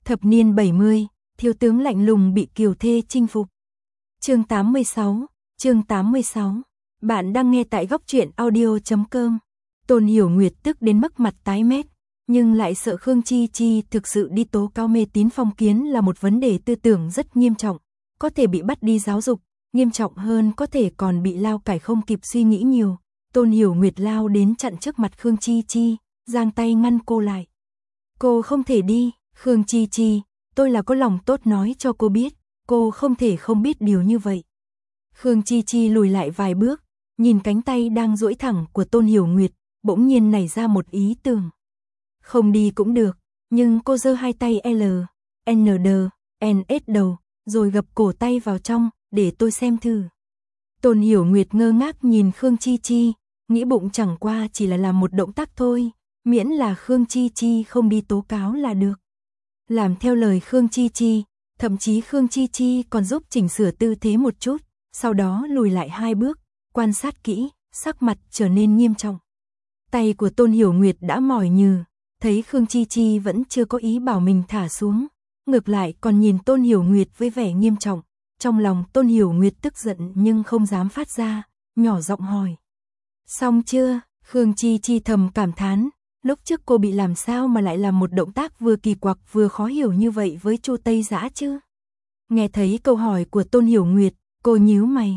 Thập niên 70, thiếu tướng lạnh lùng bị kiều thê chinh phục. Chương 86. Bạn đang nghe tại góc truyện audio.com. Tôn Hiểu Nguyệt tức đến mức mặt tái mét, nhưng lại sợ Khương Chi Chi thực sự đi tố cáo mê tín phong kiến là một vấn đề tư tưởng rất nghiêm trọng, có thể bị bắt đi giáo dục, nghiêm trọng hơn có thể còn bị lao cải không kịp suy nghĩ nhiều. Tôn Hiểu Nguyệt lao đến chặn trước mặt Khương Chi Chi, giang tay ngăn cô lại. Cô không thể đi, Khương Chi Chi, tôi là có lòng tốt nói cho cô biết, cô không thể không biết điều như vậy. Khương Chi Chi lùi lại vài bước, nhìn cánh tay đang duỗi thẳng của Tôn Hiểu Nguyệt, bỗng nhiên nảy ra một ý tưởng. Không đi cũng được, nhưng cô giơ hai tay L, N, D, N, S đầu, rồi gập cổ tay vào trong, để tôi xem thử. Tôn Hiểu Nguyệt ngơ ngác nhìn Khương Chi Chi, nghĩ bụng chẳng qua chỉ là làm một động tác thôi, miễn là Khương Chi Chi không đi tố cáo là được. Làm theo lời Khương Chi Chi, thậm chí Khương Chi Chi còn giúp chỉnh sửa tư thế một chút, sau đó lùi lại hai bước, quan sát kỹ, sắc mặt trở nên nghiêm trọng. Tay của Tôn Hiểu Nguyệt đã mỏi nhừ, thấy Khương Chi Chi vẫn chưa có ý bảo mình thả xuống, ngược lại còn nhìn Tôn Hiểu Nguyệt với vẻ nghiêm trọng. Trong lòng Tôn Hiểu Nguyệt tức giận nhưng không dám phát ra, nhỏ giọng hỏi. Xong chưa? Khương Chi Chi thầm cảm thán, lúc trước cô bị làm sao mà lại làm một động tác vừa kỳ quặc vừa khó hiểu như vậy với Chu Tây Dã chứ? Nghe thấy câu hỏi của Tôn Hiểu Nguyệt, cô nhíu mày.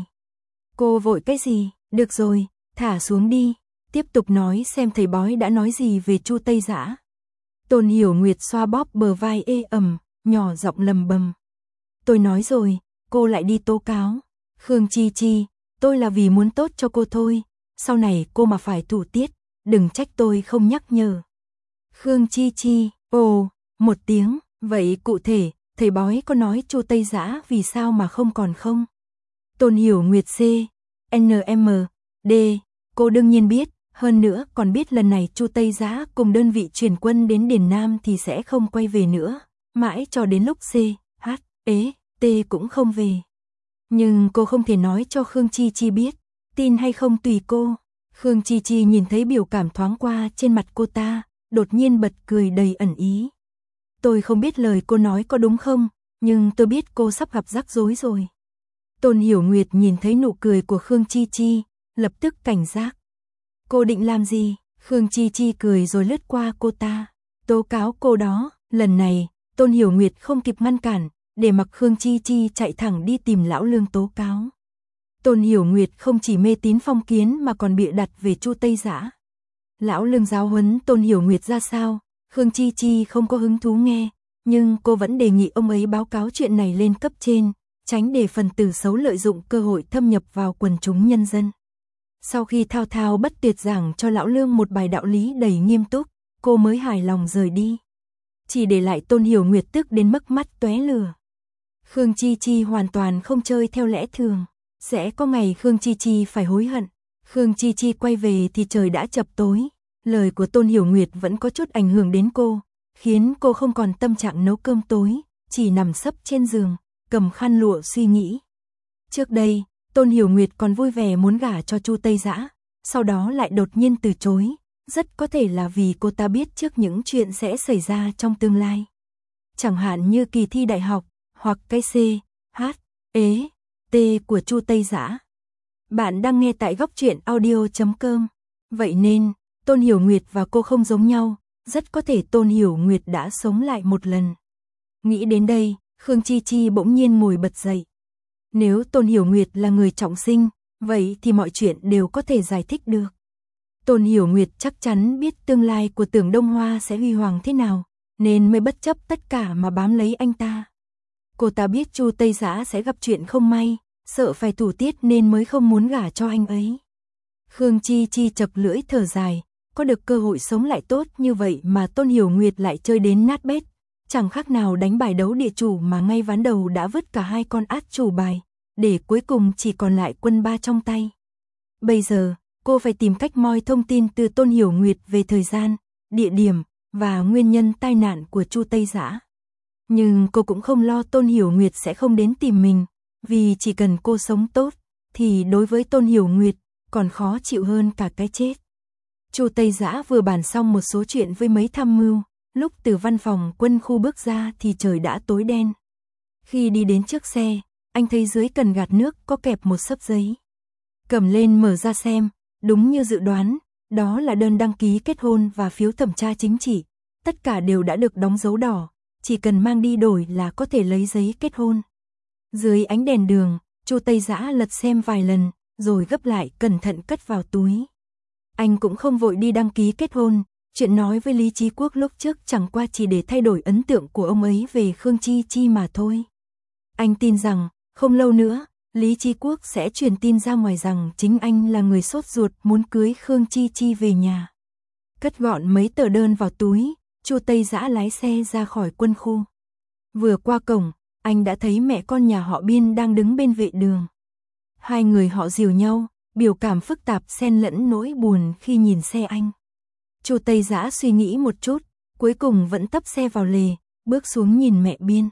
Cô vội cái gì? Được rồi, thả xuống đi, tiếp tục nói xem thầy bói đã nói gì về Chu Tây Dã. Tôn Hiểu Nguyệt xoa bóp bờ vai ê ẩm, nhỏ giọng lầm bầm. Tôi nói rồi, cô lại đi tố cáo. Khương Chi Chi, tôi là vì muốn tốt cho cô thôi, sau này cô mà phải thủ tiết, đừng trách tôi không nhắc nhở. Khương Chi Chi, ồ, một tiếng, vậy cụ thể, thầy bói có nói Chu Tây Dã vì sao mà không còn không? Tôn Hiểu Nguyệt C, NM, D, cô đương nhiên biết, hơn nữa còn biết lần này Chu Tây Dã cùng đơn vị chuyển quân đến Điền Nam thì sẽ không quay về nữa, mãi cho đến lúc C, H, E, T cũng không về. Nhưng cô không thể nói cho Khương Chi Chi biết, tin hay không tùy cô. Khương Chi Chi nhìn thấy biểu cảm thoáng qua trên mặt cô ta, đột nhiên bật cười đầy ẩn ý. Tôi không biết lời cô nói có đúng không, nhưng tôi biết cô sắp gặp rắc rối rồi. Tôn Hiểu Nguyệt nhìn thấy nụ cười của Khương Chi Chi, lập tức cảnh giác. Cô định làm gì? Khương Chi Chi cười rồi lướt qua cô ta. Tố cáo cô đó. Lần này, Tôn Hiểu Nguyệt không kịp ngăn cản, để mặc Khương Chi Chi chạy thẳng đi tìm Lão Lương tố cáo. Tôn Hiểu Nguyệt không chỉ mê tín phong kiến mà còn bịa đặt về Chu Tây Dã. Lão Lương giáo huấn Tôn Hiểu Nguyệt ra sao, Khương Chi Chi không có hứng thú nghe, nhưng cô vẫn đề nghị ông ấy báo cáo chuyện này lên cấp trên, tránh để phần tử xấu lợi dụng cơ hội thâm nhập vào quần chúng nhân dân. Sau khi thao thao bất tuyệt giảng cho Lão Lương một bài đạo lý đầy nghiêm túc, cô mới hài lòng rời đi. Chỉ để lại Tôn Hiểu Nguyệt tức đến mức mắt tóe lửa. Khương Chi Chi hoàn toàn không chơi theo lẽ thường, sẽ có ngày Khương Chi Chi phải hối hận. Khương Chi Chi quay về thì trời đã chập tối, lời của Tôn Hiểu Nguyệt vẫn có chút ảnh hưởng đến cô, khiến cô không còn tâm trạng nấu cơm tối, chỉ nằm sấp trên giường, cầm khăn lụa suy nghĩ. Trước đây, Tôn Hiểu Nguyệt còn vui vẻ muốn gả cho Chu Tây Dã, sau đó lại đột nhiên từ chối, rất có thể là vì cô ta biết trước những chuyện sẽ xảy ra trong tương lai. Chẳng hạn như kỳ thi đại học, hoặc cái C, H, E, T của Chu Tây Dã. Bạn đang nghe tại góc truyện audio.com. Vậy nên, Tôn Hiểu Nguyệt và cô không giống nhau, rất có thể Tôn Hiểu Nguyệt đã sống lại một lần. Nghĩ đến đây, Khương Chi Chi bỗng nhiên ngồi bật dậy. Nếu Tôn Hiểu Nguyệt là người trọng sinh, vậy thì mọi chuyện đều có thể giải thích được. Tôn Hiểu Nguyệt chắc chắn biết tương lai của Tưởng Đông Hoa sẽ huy hoàng thế nào, nên mới bất chấp tất cả mà bám lấy anh ta. Cô ta biết Chu Tây Dã sẽ gặp chuyện không may, sợ phải thủ tiết nên mới không muốn gả cho anh ấy. Khương Chi Chi chập lưỡi thở dài, có được cơ hội sống lại tốt như vậy mà Tôn Hiểu Nguyệt lại chơi đến nát bét, chẳng khác nào đánh bài đấu địa chủ mà ngay ván đầu đã vứt cả hai con át chủ bài, để cuối cùng chỉ còn lại quân ba trong tay. Bây giờ, cô phải tìm cách moi thông tin từ Tôn Hiểu Nguyệt về thời gian, địa điểm và nguyên nhân tai nạn của Chu Tây Dã. Nhưng cô cũng không lo Tôn Hiểu Nguyệt sẽ không đến tìm mình, vì chỉ cần cô sống tốt, thì đối với Tôn Hiểu Nguyệt, còn khó chịu hơn cả cái chết. Chu Tây Dã vừa bàn xong một số chuyện với mấy tham mưu, Lúc từ văn phòng quân khu bước ra thì trời đã tối đen. Khi đi đến trước xe, anh thấy dưới cần gạt nước có kẹp một xấp giấy. Cầm lên mở ra xem, đúng như dự đoán, đó là đơn đăng ký kết hôn và phiếu thẩm tra chính trị. Tất cả đều đã được đóng dấu đỏ, chỉ cần mang đi đổi là có thể lấy giấy kết hôn. Dưới ánh đèn đường, Chu Tây Dã lật xem vài lần, rồi gấp lại cẩn thận cất vào túi. Anh cũng không vội đi đăng ký kết hôn, chuyện nói với Lý Chí Quốc lúc trước chẳng qua chỉ để thay đổi ấn tượng của ông ấy về Khương Chi Chi mà thôi. Anh tin rằng, không lâu nữa, Lý Chí Quốc sẽ truyền tin ra ngoài rằng chính anh là người sốt ruột muốn cưới Khương Chi Chi về nhà. Cất gọn mấy tờ đơn vào túi, Chu Tây Dã lái xe ra khỏi quân khu. Vừa qua cổng, anh đã thấy mẹ con nhà họ Biên đang đứng bên vệ đường. Hai người họ dìu nhau, biểu cảm phức tạp xen lẫn nỗi buồn khi nhìn xe anh. Chu Tây Dã suy nghĩ một chút, cuối cùng vẫn tấp xe vào lề, bước xuống nhìn mẹ Biên.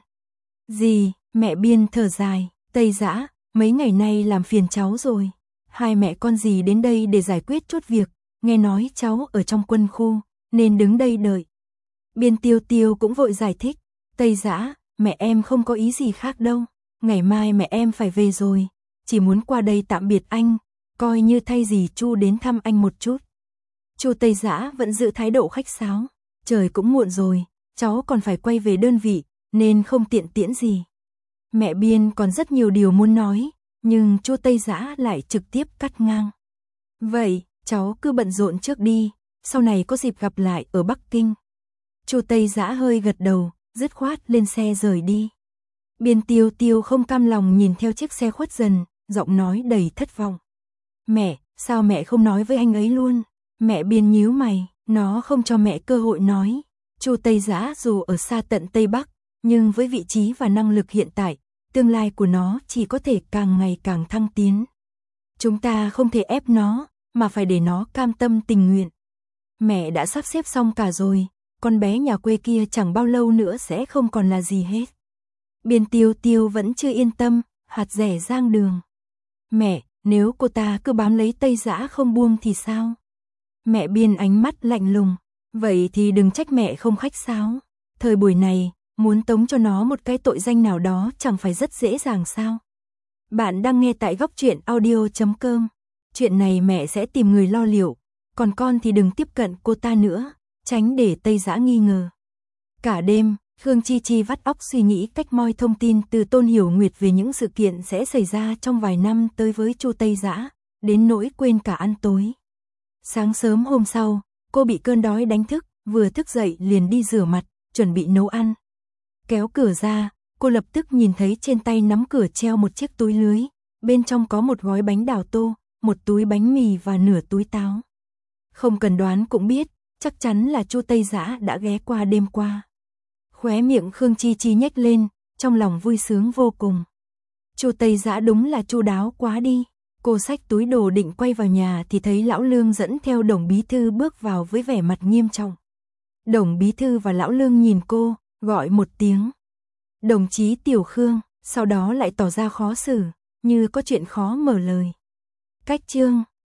Dì, mẹ Biên thở dài, Tây Dã, mấy ngày nay làm phiền cháu rồi. Hai mẹ con dì đến đây để giải quyết chút việc, nghe nói cháu ở trong quân khu, nên đứng đây đợi. Biên Tiêu Tiêu cũng vội giải thích, Tây Dã, mẹ em không có ý gì khác đâu, ngày mai mẹ em phải về rồi, chỉ muốn qua đây tạm biệt anh, coi như thay dì Chu đến thăm anh một chút. Chu Tây Dã vẫn giữ thái độ khách sáo, trời cũng muộn rồi, cháu còn phải quay về đơn vị, nên không tiện tiễn gì. Mẹ Biên còn rất nhiều điều muốn nói, nhưng Chu Tây Dã lại trực tiếp cắt ngang. Vậy, cháu cứ bận rộn trước đi, sau này có dịp gặp lại ở Bắc Kinh. Chu Tây Dã hơi gật đầu, dứt khoát lên xe rời đi. Biên Tiêu Tiêu không cam lòng nhìn theo chiếc xe khuất dần, giọng nói đầy thất vọng. Mẹ, sao mẹ không nói với anh ấy luôn? Mẹ Biên nhíu mày, nó không cho mẹ cơ hội nói. Chu Tây Dã dù ở xa tận Tây Bắc, nhưng với vị trí và năng lực hiện tại, tương lai của nó chỉ có thể càng ngày càng thăng tiến. Chúng ta không thể ép nó, mà phải để nó cam tâm tình nguyện. Mẹ đã sắp xếp xong cả rồi, con bé nhà quê kia chẳng bao lâu nữa sẽ không còn là gì hết. Biên Tiêu Tiêu vẫn chưa yên tâm, hạt rẻ giang đường. Mẹ, nếu cô ta cứ bám lấy Tây Dã không buông thì sao? Mẹ Biên ánh mắt lạnh lùng, vậy thì đừng trách mẹ không khách sáo. Thời buổi này, muốn tống cho nó một cái tội danh nào đó chẳng phải rất dễ dàng sao? Bạn đang nghe tại Góc Truyện Audio.com. Chuyện này mẹ sẽ tìm người lo liệu, còn con thì đừng tiếp cận cô ta nữa, tránh để Tây Dã nghi ngờ. Cả đêm, Khương Chi Chi vắt óc suy nghĩ cách moi thông tin từ Tôn Hiểu Nguyệt về những sự kiện sẽ xảy ra trong vài năm tới với Chu Tây Dã, đến nỗi quên cả ăn tối. Sáng sớm hôm sau, cô bị cơn đói đánh thức, vừa thức dậy liền đi rửa mặt, chuẩn bị nấu ăn. Kéo cửa ra, cô lập tức nhìn thấy trên tay nắm cửa treo một chiếc túi lưới, bên trong có một gói bánh đào tô, một túi bánh mì và nửa túi táo. Không cần đoán cũng biết, chắc chắn là Chu Tây Dã đã ghé qua đêm qua. Khóe miệng Khương Chi Chi nhếch lên, trong lòng vui sướng vô cùng. Chu Tây Dã đúng là chu đáo quá đi. Cô xách túi đồ định quay vào nhà thì thấy lão Lương dẫn theo Đồng bí thư bước vào với vẻ mặt nghiêm trọng. Đồng bí thư và lão Lương nhìn cô, gọi một tiếng. Đồng chí Tiểu Khương, sau đó lại tỏ ra khó xử, như có chuyện khó mở lời. Cách chương